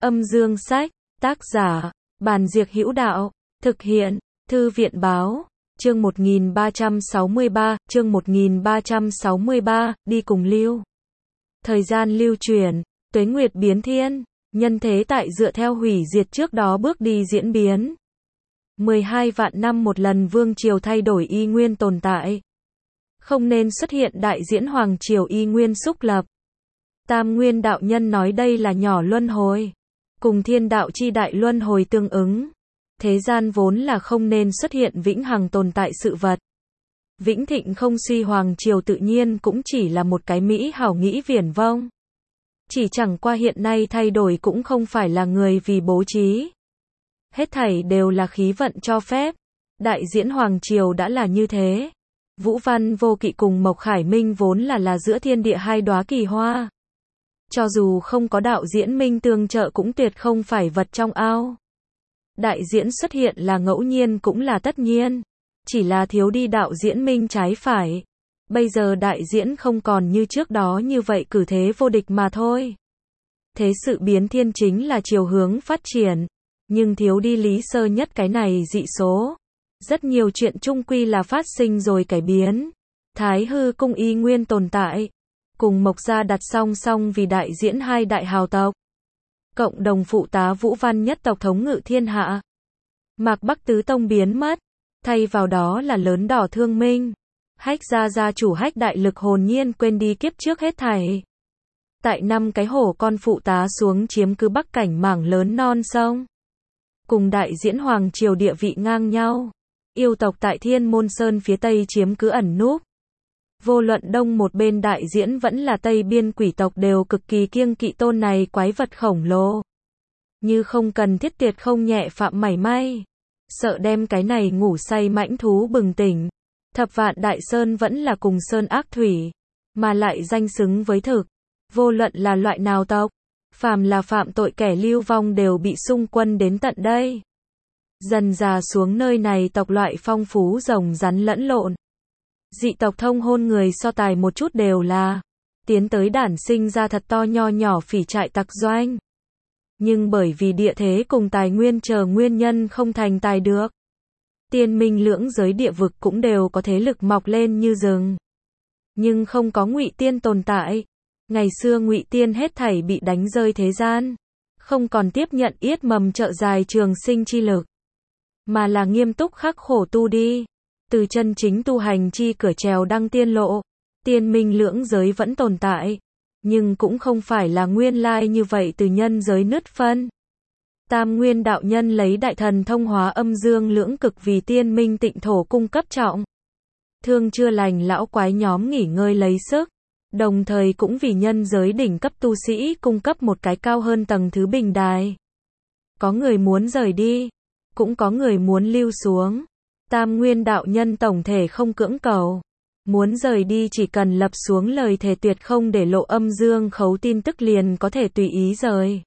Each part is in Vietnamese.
Âm dương sách, tác giả, Bàn Diệc Hữu Đạo, thực hiện, Thư viện báo, chương 1363, đi cùng lưu. Thời gian lưu chuyển, tuế nguyệt biến thiên, nhân thế tại dựa theo hủy diệt trước đó bước đi diễn biến. 12 vạn năm một lần vương triều thay đổi y nguyên tồn tại. Không nên xuất hiện đại diễn hoàng triều y nguyên xúc lập. Tam Nguyên đạo nhân nói đây là nhỏ luân hồi, cùng thiên đạo chi đại luân hồi tương ứng. Thế gian vốn là không nên xuất hiện vĩnh hằng tồn tại sự vật. Vĩnh thịnh không suy hoàng triều tự nhiên cũng chỉ là một cái mỹ hảo nghĩ viển vông. Chỉ chẳng qua hiện nay thay đổi cũng không phải là người vì bố trí. Hết thảy đều là khí vận cho phép. Đại diễn hoàng triều đã là như thế. Vũ Văn Vô Kỵ cùng Mộc Khải Minh vốn là giữa thiên địa hai đóa kỳ hoa. Cho dù không có đạo diễn minh tương trợ cũng tuyệt không phải vật trong ao. Đại diễn xuất hiện là ngẫu nhiên cũng là tất nhiên. Chỉ là thiếu đi đạo diễn minh trái phải. Bây giờ đại diễn không còn như trước đó như vậy cử thế vô địch mà thôi. Thế sự biến thiên chính là chiều hướng phát triển. Nhưng thiếu đi Lý Sơ Nhất cái này dị số. Rất nhiều chuyện chung quy là phát sinh rồi cải biến. Thái Hư cung y nguyên tồn tại. Cùng Mộc gia đặt song song vì đại diễn hai đại hào tộc. Cộng đồng phụ tá Vũ Văn nhất tộc thống ngự thiên hạ. Mạc Bắc tứ tông biến mất. Thay vào đó là lớn đỏ thương minh. Hách gia gia chủ Hách đại lực hồn nhiên quên đi kiếp trước hết thảy. Tại 5 cái hổ con phụ tá xuống chiếm cứ bắc cảnh mảng lớn non sông. Cùng đại diễn hoàng triều địa vị ngang nhau. Yêu tộc tại Thiên Môn Sơn phía tây chiếm cứ ẩn núp. Vô luận đông một bên đại diễn vẫn là tây biên quỷ tộc đều cực kỳ kiêng kỵ tôn này quái vật khổng lồ. Như không cần thiết tuyệt không nhẹ phạm mảy may. Sợ đem cái này ngủ say mãnh thú bừng tỉnh. Thập Vạn Đại Sơn vẫn là cùng sơn ác thủy. Mà lại danh xứng với thực. Vô luận là loại nào tộc. Phàm là phạm tội kẻ lưu vong đều bị xung quân đến tận đây. Dần dà xuống nơi này tộc loại phong phú rồng rắn lẫn lộn. Dị tộc thông hôn người so tài một chút đều là tiến tới đản sinh ra thật to nho nhỏ phỉ trại tặc doanh. Nhưng bởi vì địa thế cùng tài nguyên chờ nguyên nhân không thành tài được. Tiên minh lưỡng giới địa vực cũng đều có thế lực mọc lên như rừng. Nhưng không có Ngụy Tiên tồn tại. Ngày xưa Ngụy Tiên hết thảy bị đánh rơi thế gian. Không còn tiếp nhận yết mầm trợ dài trường sinh chi lực. Mà là nghiêm túc khắc khổ tu đi. Từ chân chính tu hành chi cửa trèo đăng tiên lộ. Tiên minh lưỡng giới vẫn tồn tại. Nhưng cũng không phải là nguyên lai như vậy từ nhân giới nứt phân. Tam Nguyên đạo nhân lấy đại thần thông hóa âm dương lưỡng cực vì tiên minh tịnh thổ cung cấp trọng. Thương chưa lành lão quái nhóm nghỉ ngơi lấy sức. Đồng thời cũng vì nhân giới đỉnh cấp tu sĩ cung cấp một cái cao hơn tầng thứ bình đài. Có người muốn rời đi. Cũng có người muốn lưu xuống. Tam Nguyên đạo nhân tổng thể không cưỡng cầu. Muốn rời đi chỉ cần lập xuống lời thề tuyệt không để lộ âm dương khấu tin tức liền có thể tùy ý rời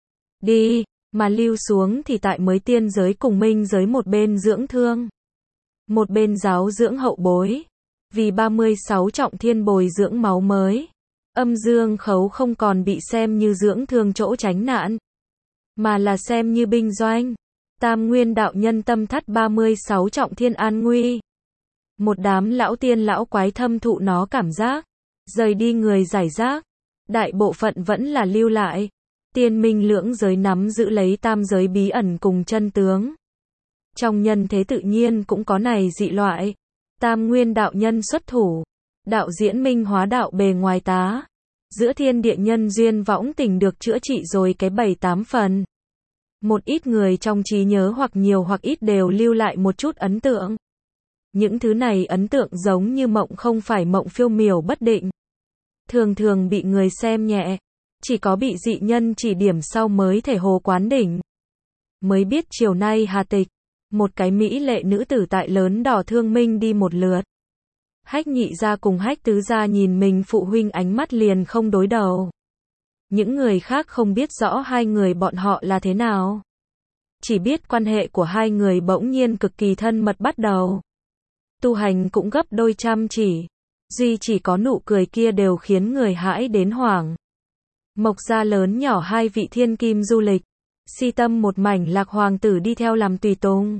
đi, mà lưu xuống thì tại mới tiên giới cùng minh giới một bên dưỡng thương. Một bên giáo dưỡng hậu bối. Vì 36 trọng thiên bồi dưỡng máu mới. Âm dương khấu không còn bị xem như dưỡng thương chỗ tránh nạn. Mà là xem như binh doanh. Tam Nguyên đạo nhân tâm thắt 36 trọng thiên an nguy. Một đám lão tiên lão quái thâm thụ nó cảm giác. Rời đi người giải rác. Đại bộ phận vẫn là lưu lại. Tiên minh lưỡng giới nắm giữ lấy tam giới bí ẩn cùng chân tướng. Trong nhân thế tự nhiên cũng có này dị loại. Tam Nguyên đạo nhân xuất thủ. Đạo diễn minh hóa đạo bề ngoài tá. Giữa thiên địa nhân duyên võng tình được chữa trị rồi cái 7-8 phần. Một ít người trong trí nhớ hoặc nhiều hoặc ít đều lưu lại một chút ấn tượng. Những thứ này ấn tượng giống như mộng không phải mộng phiêu miểu bất định. Thường thường bị người xem nhẹ. Chỉ có bị dị nhân chỉ điểm sau mới thể hồ quán đỉnh. Mới biết chiều nay hà tịch. Một cái mỹ lệ nữ tử tại lớn đỏ thương minh đi một lượt. Hách nhị gia cùng hách tứ gia nhìn mình phụ huynh ánh mắt liền không đối đầu. Những người khác không biết rõ hai người bọn họ là thế nào. Chỉ biết quan hệ của hai người bỗng nhiên cực kỳ thân mật bắt đầu. Tu hành cũng gấp đôi chăm chỉ. Duy chỉ có nụ cười kia đều khiến người hãi đến hoảng. Mộc gia lớn nhỏ hai vị thiên kim du lịch. Si tâm một mảnh Lạc hoàng tử đi theo làm tùy tùng.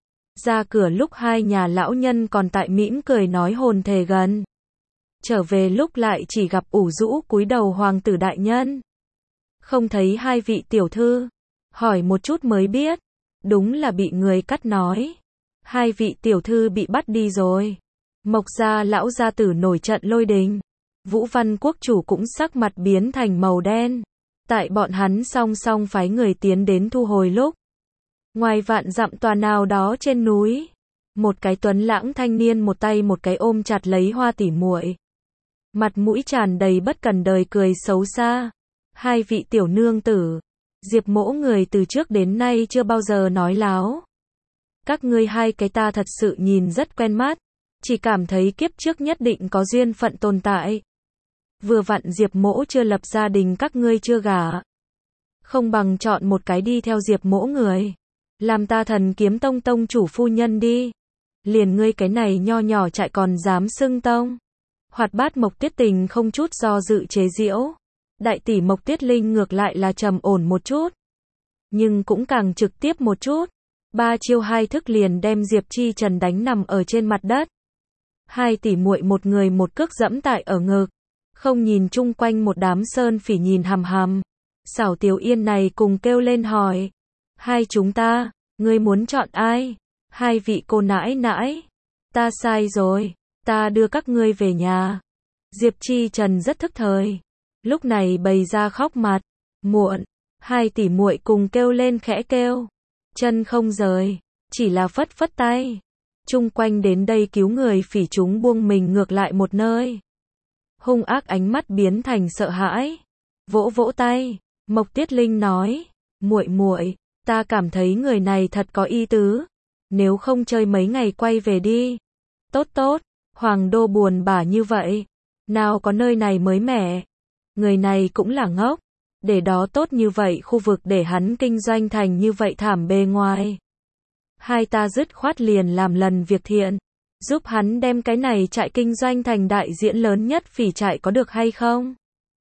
Ra cửa lúc hai nhà lão nhân còn tại mỉm cười nói hồn thề gần. Trở về lúc lại chỉ gặp ủ rũ cúi đầu hoàng tử đại nhân. Không thấy hai vị tiểu thư. Hỏi một chút mới biết. Đúng là bị người cắt nói. Hai vị tiểu thư bị bắt đi rồi. Mộc gia lão gia tử nổi trận lôi đình. Vũ Văn quốc chủ cũng sắc mặt biến thành màu đen. Tại bọn hắn song song phái người tiến đến thu hồi lúc. Ngoài vạn dặm tòa nào đó trên núi. Một cái tuấn lãng thanh niên một tay một cái ôm chặt lấy Hoa tỷ muội. Mặt mũi tràn đầy bất cần đời cười xấu xa. Hai vị tiểu nương tử. Diệp Mỗ người từ trước đến nay chưa bao giờ nói láo. Các ngươi hai cái ta thật sự nhìn rất quen mắt. Chỉ cảm thấy kiếp trước nhất định có duyên phận tồn tại. Vừa vặn Diệp Mỗ chưa lập gia đình các ngươi chưa gả. Không bằng chọn một cái đi theo Diệp Mỗ người. Làm ta Thần Kiếm Tông tông chủ phu nhân đi. Liền ngươi cái này nho nhỏ chạy còn dám xưng tông. Hoạt bát Mộc Tuyết Tình không chút do dự chế giễu. Đại tỷ Mộc Tuyết Linh ngược lại là trầm ổn một chút. Nhưng cũng càng trực tiếp một chút. Ba chiêu hai thức liền đem Diệp Chi Trần đánh nằm ở trên mặt đất. Hai tỷ muội một người một cước dẫm tại ở ngực. Không nhìn chung quanh một đám sơn phỉ nhìn hằm hằm. Xảo Tiểu Yên này cùng kêu lên hỏi. Hai chúng ta, ngươi muốn chọn ai? Hai vị cô nãi nãi. Ta sai rồi, ta đưa các ngươi về nhà. Diệp Chi Trần rất thức thời. Lúc này bày ra khóc mặt. Muộn, hai tỷ muội cùng kêu lên khẽ kêu. Chân không rời, chỉ là phất phất tay. Chung quanh đến đây cứu người phỉ chúng buông mình ngược lại một nơi. Hung ác ánh mắt biến thành sợ hãi. Vỗ vỗ tay, Mộc Tuyết Linh nói, muội muội, ta cảm thấy người này thật có ý tứ. Nếu không chơi mấy ngày quay về đi. Tốt tốt, Hoàng đô buồn bã như vậy. Nào có nơi này mới mẻ. Người này cũng là ngốc. Để đó tốt như vậy khu vực để hắn kinh doanh thành như vậy thảm bề ngoài. Hai ta dứt khoát liền làm lần việc thiện. Giúp hắn đem cái này trại kinh doanh thành đại diễn lớn nhất phỉ trại có được hay không?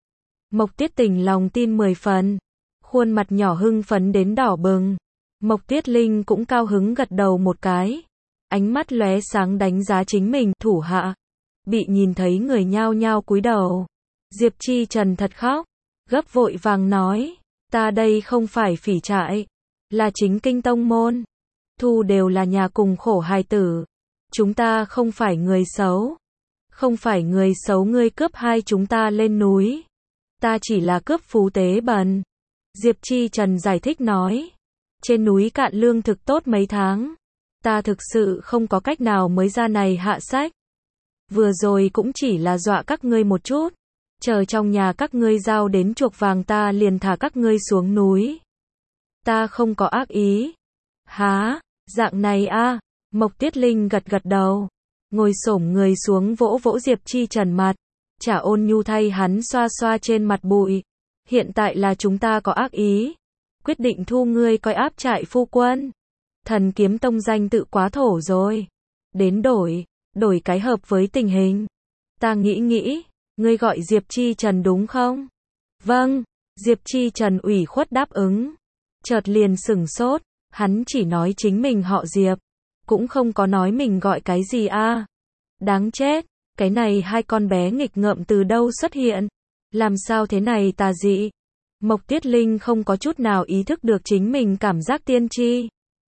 Mộc Tuyết Tình lòng tin 10 phần. Khuôn mặt nhỏ hưng phấn đến đỏ bừng. Mộc Tuyết Linh cũng cao hứng gật đầu một cái. Ánh mắt lóe sáng đánh giá chính mình thủ hạ. Bị nhìn thấy người nhao nhao cúi đầu. Diệp Chi Trần thật khóc. Gấp vội vàng nói. Ta đây không phải phỉ trại. Là chính kinh tông môn. Thu đều là nhà cùng khổ hài tử. Chúng ta không phải người xấu. Không phải người xấu ngươi cướp hai chúng ta lên núi. Ta chỉ là cướp phú tế bần. Diệp Chi Trần giải thích nói. Trên núi cạn lương thực tốt mấy tháng. Ta thực sự không có cách nào mới ra này hạ sách. Vừa rồi cũng chỉ là dọa các ngươi một chút. Chờ trong nhà các ngươi giao đến chuộc vàng ta liền thả các ngươi xuống núi. Ta không có ác ý. Há, dạng này a. Mộc Tuyết Linh gật gật đầu. Ngồi xổm người xuống vỗ vỗ Diệp Chi Trần mặt. Chả ôn nhu thay hắn xoa xoa trên mặt bụi. Hiện tại là chúng ta có ác ý. Quyết định thu ngươi coi áp trại phu quân. Thần Kiếm Tông danh tự quá thổ rồi. Đến đổi cái hợp với tình hình. Ta nghĩ, ngươi gọi Diệp Chi Trần đúng không? Vâng, Diệp Chi Trần ủy khuất đáp ứng. Chợt liền sửng sốt, hắn chỉ nói chính mình họ Diệp. Cũng không có nói mình gọi cái gì a. Đáng chết, cái này hai con bé nghịch ngợm từ đâu xuất hiện? Làm sao thế này tà dị? Mộc Tuyết Linh không có chút nào ý thức được chính mình cảm giác tiên tri.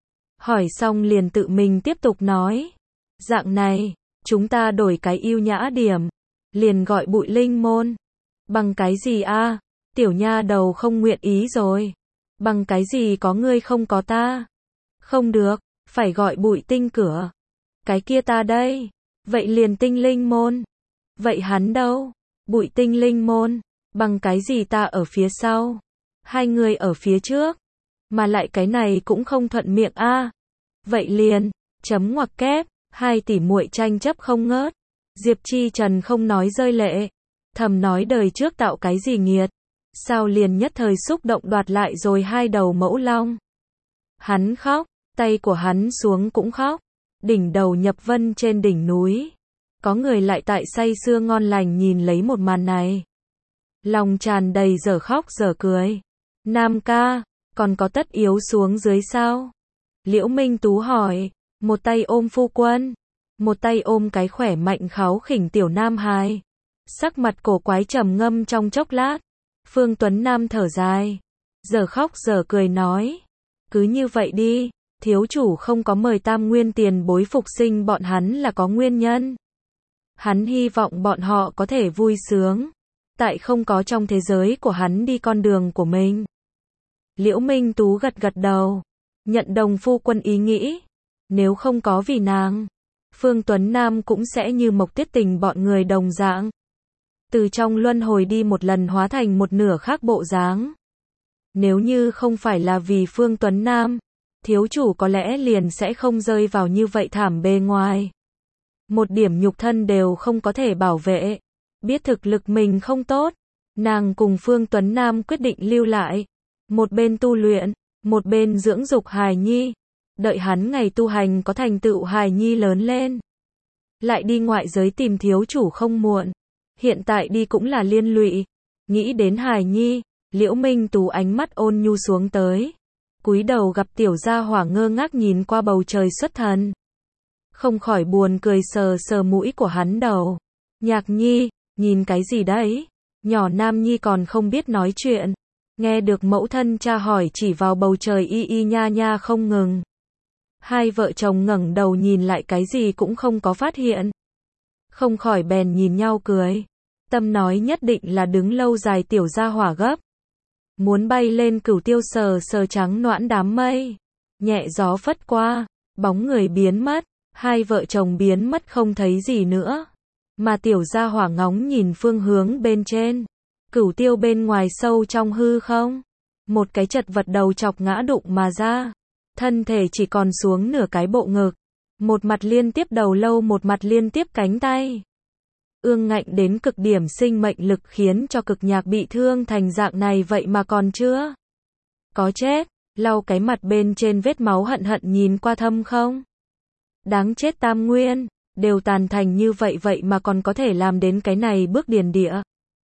Hỏi xong liền tự mình tiếp tục nói. Dạng này, chúng ta đổi cái yêu nhã điểm. Liền gọi Bụi Linh môn. Bằng cái gì a? Tiểu nha đầu không nguyện ý rồi. Bằng cái gì có ngươi không có ta? Không được, phải gọi Bụi Tinh cửa. Cái kia ta đây. Vậy liền Tinh Linh môn. Vậy hắn đâu? Bụi Tinh Linh môn. Bằng cái gì ta ở phía sau? Hai người ở phía trước. Mà lại cái này cũng không thuận miệng a. Vậy liền, chấm ngoặc kép, hai tỷ muội tranh chấp không ngớt. Diệp Chi Trần không nói rơi lệ. Thầm nói đời trước tạo cái gì nghiệt. Sao liền nhất thời xúc động đoạt lại rồi hai đầu mẫu long. Hắn khóc, tay của hắn xuống cũng khóc. Đỉnh đầu nhập vân trên đỉnh núi. Có người lại tại say sưa ngon lành nhìn lấy một màn này. Lòng tràn đầy dở khóc dở cười. Nam ca, Còn có tất yếu xuống dưới sao? Liễu Minh Tú hỏi, một tay ôm phu quân, một tay ôm cái khỏe mạnh kháu khỉnh tiểu nam hài. Sắc mặt cổ quái trầm ngâm trong chốc lát. Phương Tuấn Nam thở dài, giờ khóc giờ cười nói, cứ như vậy đi, thiếu chủ không có mời Tam Nguyên tiền bối phục sinh bọn hắn là có nguyên nhân. Hắn hy vọng bọn họ có thể vui sướng, tại không có trong thế giới của hắn đi con đường của mình. Liễu Minh Tú gật gật đầu, nhận đồng phu quân ý nghĩ. Nếu không có vì nàng, Phương Tuấn Nam cũng sẽ như Mộc Tuyết Tình bọn người đồng dạng. Từ trong luân hồi đi một lần hóa thành một nửa khác bộ dáng. Nếu như không phải là vì Phương Tuấn Nam, thiếu chủ có lẽ liền sẽ không rơi vào như vậy thảm bề ngoài. Một điểm nhục thân đều không có thể bảo vệ. Biết thực lực mình không tốt, nàng cùng Phương Tuấn Nam quyết định lưu lại. Một bên tu luyện, một bên dưỡng dục hài nhi. Đợi hắn ngày tu hành có thành tựu hài nhi lớn lên, lại đi ngoại giới tìm thiếu chủ không muộn. Hiện tại đi cũng là liên lụy. Nghĩ đến hài nhi, Liễu Minh Tú ánh mắt ôn nhu xuống tới. Cúi đầu gặp tiểu gia hỏa ngơ ngác nhìn qua bầu trời xuất thần. Không khỏi buồn cười sờ sờ mũi của hắn đầu. Nhạc nhi, nhìn cái gì đấy? Nhỏ nam nhi còn không biết nói chuyện. Nghe được mẫu thân cha hỏi chỉ vào bầu trời y y nha nha không ngừng. Hai vợ chồng ngẩng đầu nhìn lại cái gì cũng không có phát hiện. Không khỏi bèn nhìn nhau cười. Tâm nói nhất định là đứng lâu dài tiểu gia hỏa gấp. Muốn bay lên cửu tiêu sờ sờ trắng noãn đám mây. Nhẹ gió phất qua, bóng người biến mất. Hai vợ chồng biến mất không thấy gì nữa. Mà tiểu gia hỏa ngóng nhìn phương hướng bên trên. Cửu tiêu bên ngoài sâu trong hư không. Một cái chật vật đầu chọc ngã đụng mà ra. Thân thể chỉ còn xuống nửa cái bộ ngực. Một mặt liên tiếp đầu lâu, một mặt liên tiếp cánh tay. Ương ngạnh đến cực điểm sinh mệnh lực khiến cho Cực Nhạc bị thương thành dạng này vậy mà còn chưa có chết. Lau cái mặt bên trên vết máu hận hận nhìn qua thâm không. Đáng chết Tam Nguyên, đều tàn thành như vậy vậy mà còn có thể làm đến cái này bước điền địa.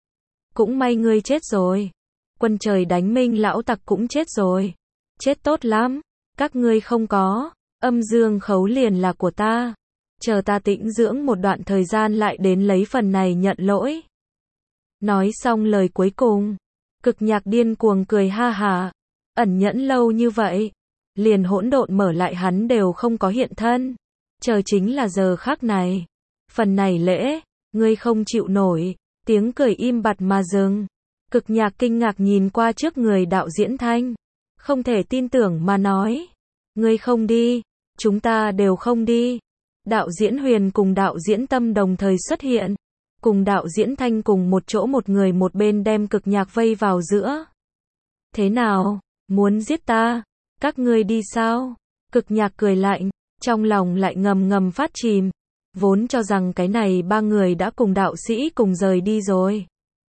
Cũng may ngươi chết rồi. Quân trời đánh Minh lão tặc cũng chết rồi. Chết tốt lắm. Các ngươi không có. Âm dương khấu liền là của ta. Chờ ta tĩnh dưỡng một đoạn thời gian lại đến lấy phần này nhận lỗi. Nói xong lời cuối cùng, Cực Nhạc điên cuồng cười ha hả. Ẩn nhẫn lâu như vậy, liền hỗn độn mở lại hắn đều không có hiện thân. Chờ chính là giờ khắc này. Phần này lễ, ngươi không chịu nổi. Tiếng cười im bặt mà dừng. Cực Nhạc kinh ngạc nhìn qua trước người đạo diễn Thanh. Không thể tin tưởng mà nói. Ngươi không đi, chúng ta đều không đi. Đạo diễn Huyền cùng đạo diễn Tâm đồng thời xuất hiện. Cùng đạo diễn Thanh cùng một chỗ, một người một bên đem Cực Nhạc vây vào giữa. Thế nào, muốn giết ta? Các ngươi đi sao? Cực Nhạc cười lạnh, trong lòng lại ngầm ngầm phát chìm. Vốn cho rằng cái này ba người đã cùng đạo sĩ cùng rời đi rồi.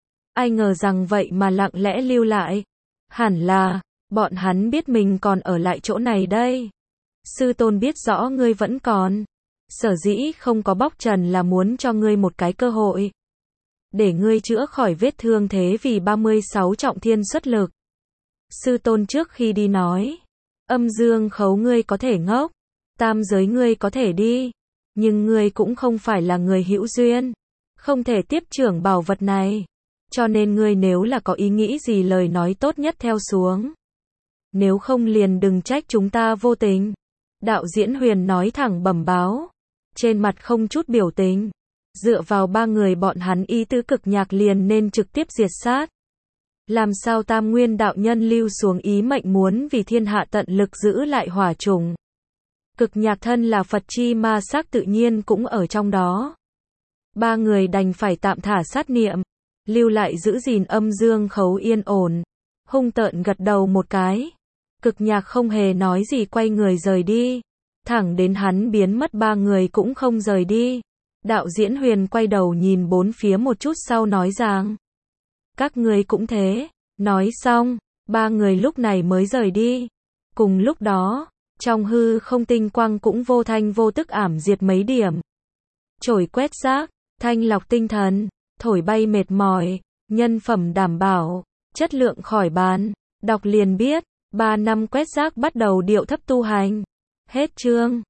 Ai ngờ rằng vậy mà lặng lẽ lưu lại. Hẳn là, bọn hắn biết mình còn ở lại chỗ này đây. Sư tôn biết rõ ngươi vẫn còn. Sở dĩ không có bóc trần là muốn cho ngươi một cái cơ hội. Để ngươi chữa khỏi vết thương thế vì 36 trọng thiên xuất lực. Sư tôn trước khi đi nói. Âm dương khấu ngươi có thể ngốc. Tam giới ngươi có thể đi. Nhưng ngươi cũng không phải là người hữu duyên. Không thể tiếp trưởng bảo vật này. Cho nên ngươi nếu là có ý nghĩ gì lời nói tốt nhất theo xuống. Nếu không liền đừng trách chúng ta vô tình. Đạo diễn Huyền nói thẳng bẩm báo. Trên mặt không chút biểu tình. Dựa vào ba người bọn hắn ý tứ Cực Nhạc liền nên trực tiếp diệt sát. Làm sao Tam Nguyên đạo nhân lưu xuống ý mệnh muốn vì thiên hạ tận lực giữ lại hỏa trùng. Cực Nhạc thân là Phật chi ma xác tự nhiên cũng ở trong đó. Ba người đành phải tạm thả sát niệm. Lưu lại giữ gìn âm dương khấu yên ổn. Hung tợn gật đầu một cái. Cực Nhạc không hề nói gì quay người rời đi. Thẳng đến hắn biến mất ba người cũng không rời đi. Đạo diễn Huyền quay đầu nhìn bốn phía một chút sau nói rằng. Các ngươi cũng thế. Nói xong, ba người lúc này mới rời đi. Cùng lúc đó, trong hư không tinh quang cũng vô thanh vô tức ảm diệt mấy điểm. Chổi quét rác, thanh lọc tinh thần, thổi bay mệt mỏi, nhân phẩm đảm bảo, chất lượng khỏi bán. Đọc liền biết. 3 năm quét rác bắt đầu điệu thấp tu hành. Hết chương.